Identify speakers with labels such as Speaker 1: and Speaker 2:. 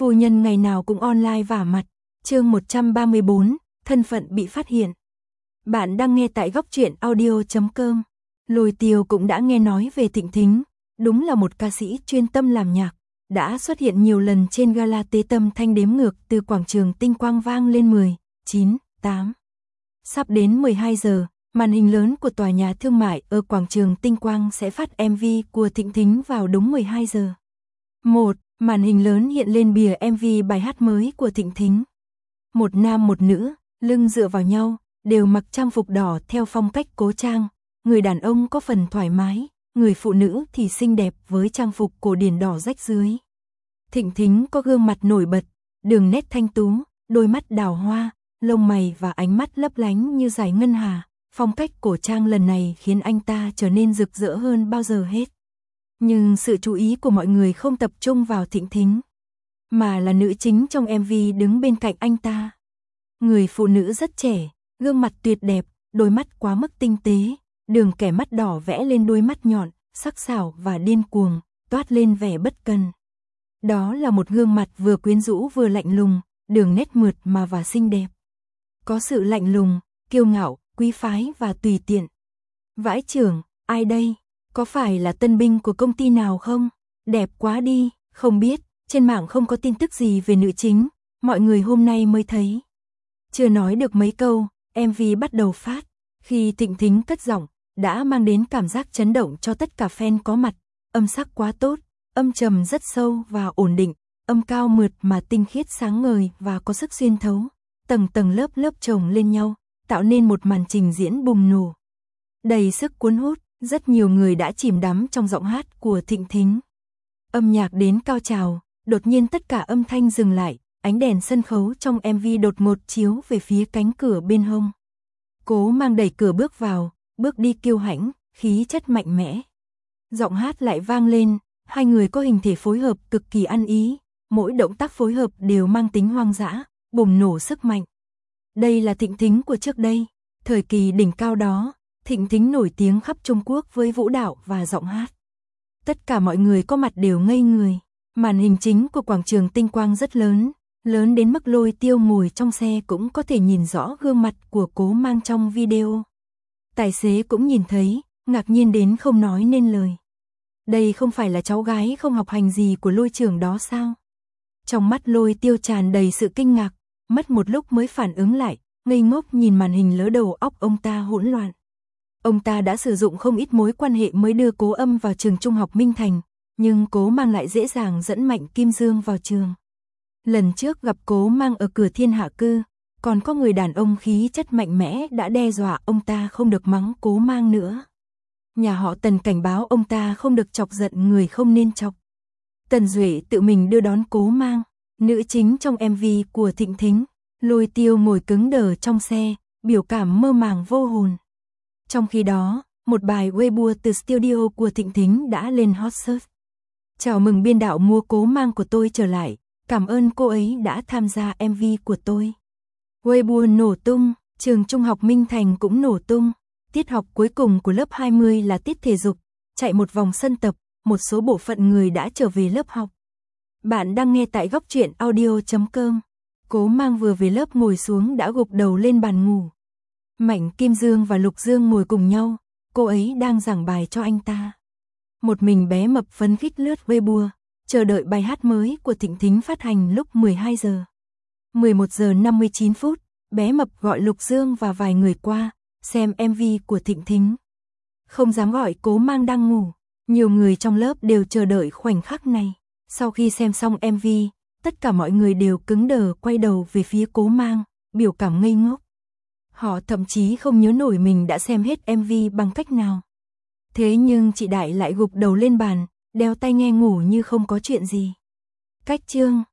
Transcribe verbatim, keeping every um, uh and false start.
Speaker 1: Phu nhân ngày nào cũng online vả mặt. Chương một trăm ba mươi bốn, thân phận bị phát hiện. Bạn đang nghe tại góc truyện audio chấm com. Lôi Tiêu cũng đã nghe nói về Thịnh Thính, đúng là một ca sĩ chuyên tâm làm nhạc, đã xuất hiện nhiều lần trên gala tế tâm thanh đếm ngược từ quảng trường Tinh Quang vang lên mười, chín, tám. Sắp đến mười hai giờ, màn hình lớn của tòa nhà thương mại ở quảng trường Tinh Quang sẽ phát em vê của Thịnh Thính vào đúng mười hai giờ. một. Màn hình lớn hiện lên bìa em vê bài hát mới của Thịnh Thính. Một nam một nữ, lưng dựa vào nhau, đều mặc trang phục đỏ theo phong cách cố trang. Người đàn ông có phần thoải mái, người phụ nữ thì xinh đẹp với trang phục cổ điển đỏ rách dưới. Thịnh Thính có gương mặt nổi bật, đường nét thanh tú, đôi mắt đào hoa, lông mày và ánh mắt lấp lánh như dải ngân hà. Phong cách cổ trang lần này khiến anh ta trở nên rực rỡ hơn bao giờ hết. Nhưng sự chú ý của mọi người không tập trung vào Thịnh Thính, mà là nữ chính trong em vê đứng bên cạnh anh ta. Người phụ nữ rất trẻ, gương mặt tuyệt đẹp, đôi mắt quá mức tinh tế, đường kẻ mắt đỏ vẽ lên đôi mắt nhọn, sắc sảo và điên cuồng, toát lên vẻ bất cần. Đó là một gương mặt vừa quyến rũ vừa lạnh lùng, đường nét mượt mà và xinh đẹp. Có sự lạnh lùng, kiêu ngạo, quý phái và tùy tiện. Vãi chưởng, ai đây? Có phải là tân binh của công ty nào không? Đẹp quá đi, không biết, trên mạng không có tin tức gì về nữ chính, mọi người hôm nay mới thấy. Chưa nói được mấy câu, em vê bắt đầu phát. Khi Thịnh Thính cất giọng, đã mang đến cảm giác chấn động cho tất cả fan có mặt. Âm sắc quá tốt, âm trầm rất sâu và ổn định, âm cao mượt mà tinh khiết sáng ngời và có sức xuyên thấu. Tầng tầng lớp lớp chồng lên nhau, tạo nên một màn trình diễn bùng nổ. Đầy sức cuốn hút, rất nhiều người đã chìm đắm trong giọng hát của Thịnh Thính. Âm nhạc đến cao trào, đột nhiên tất cả âm thanh dừng lại, ánh đèn sân khấu trong em vê đột ngột chiếu về phía cánh cửa bên hông. Cố Mang đẩy cửa bước vào, bước đi kiêu hãnh, khí chất mạnh mẽ. Giọng hát lại vang lên, hai người có hình thể phối hợp cực kỳ ăn ý, mỗi động tác phối hợp đều mang tính hoang dã, bùng nổ sức mạnh. Đây là Thịnh Thính của trước đây, thời kỳ đỉnh cao đó, Thịnh Thính nổi tiếng khắp Trung Quốc với vũ đạo và giọng hát. Tất cả mọi người có mặt đều ngây người. Màn hình chính của quảng trường Tinh Quang rất lớn, lớn đến mức Lôi Tiêu ngồi trong xe cũng có thể nhìn rõ gương mặt của Cố Mang trong video. Tài xế cũng nhìn thấy, ngạc nhiên đến không nói nên lời. Đây không phải là cháu gái không học hành gì của Lôi trưởng đó sao? Trong mắt Lôi Tiêu tràn đầy sự kinh ngạc, mất một lúc mới phản ứng lại, ngây ngốc nhìn màn hình lỡ đầu óc ông ta hỗn loạn. Ông ta đã sử dụng không ít mối quan hệ mới đưa Cố Âm vào trường trung học Minh Thành, nhưng Cố Mang lại dễ dàng dẫn Mạnh Kim Dương vào trường. Lần trước gặp Cố Mang ở cửa Thiên Hạ Cư, còn có người đàn ông khí chất mạnh mẽ đã đe dọa ông ta không được mắng Cố Mang nữa. Nhà họ Tần cảnh báo ông ta không được chọc giận người không nên chọc. Tần Duệ tự mình đưa đón Cố Mang, nữ chính trong em vê của Thịnh Thính. Lôi Tiêu ngồi cứng đờ trong xe, biểu cảm mơ màng vô hồn. Trong khi đó, một bài Weibo từ studio của Thịnh Thính đã lên hot search. Chào mừng biên đạo mua Cố Mang của tôi trở lại, cảm ơn cô ấy đã tham gia em vê của tôi. Weibo nổ tung, trường trung học Minh Thành cũng nổ tung. Tiết học cuối cùng của lớp hai mươi là tiết thể dục, chạy một vòng sân tập, một số bộ phận người đã trở về lớp học. Bạn đang nghe tại góc truyện audio chấm com. Cố Mang vừa về lớp ngồi xuống đã gục đầu lên bàn ngủ. Mạnh Kim Dương và Lục Dương ngồi cùng nhau, cô ấy đang giảng bài cho anh ta. Một mình bé mập phấn khích lướt Weibo, chờ đợi bài hát mới của Thịnh Thính phát hành lúc mười hai giờ. mười một giờ năm mươi chín phút, bé mập gọi Lục Dương và vài người qua, xem em vê của Thịnh Thính. Không dám gọi Cố Mang đang ngủ, nhiều người trong lớp đều chờ đợi khoảnh khắc này. Sau khi xem xong em vê, tất cả mọi người đều cứng đờ quay đầu về phía Cố Mang, biểu cảm ngây ngốc. Họ thậm chí không nhớ nổi mình đã xem hết em vê bằng cách nào. Thế nhưng chị Đại lại gục đầu lên bàn, đeo tai nghe ngủ như không có chuyện gì. Cách chương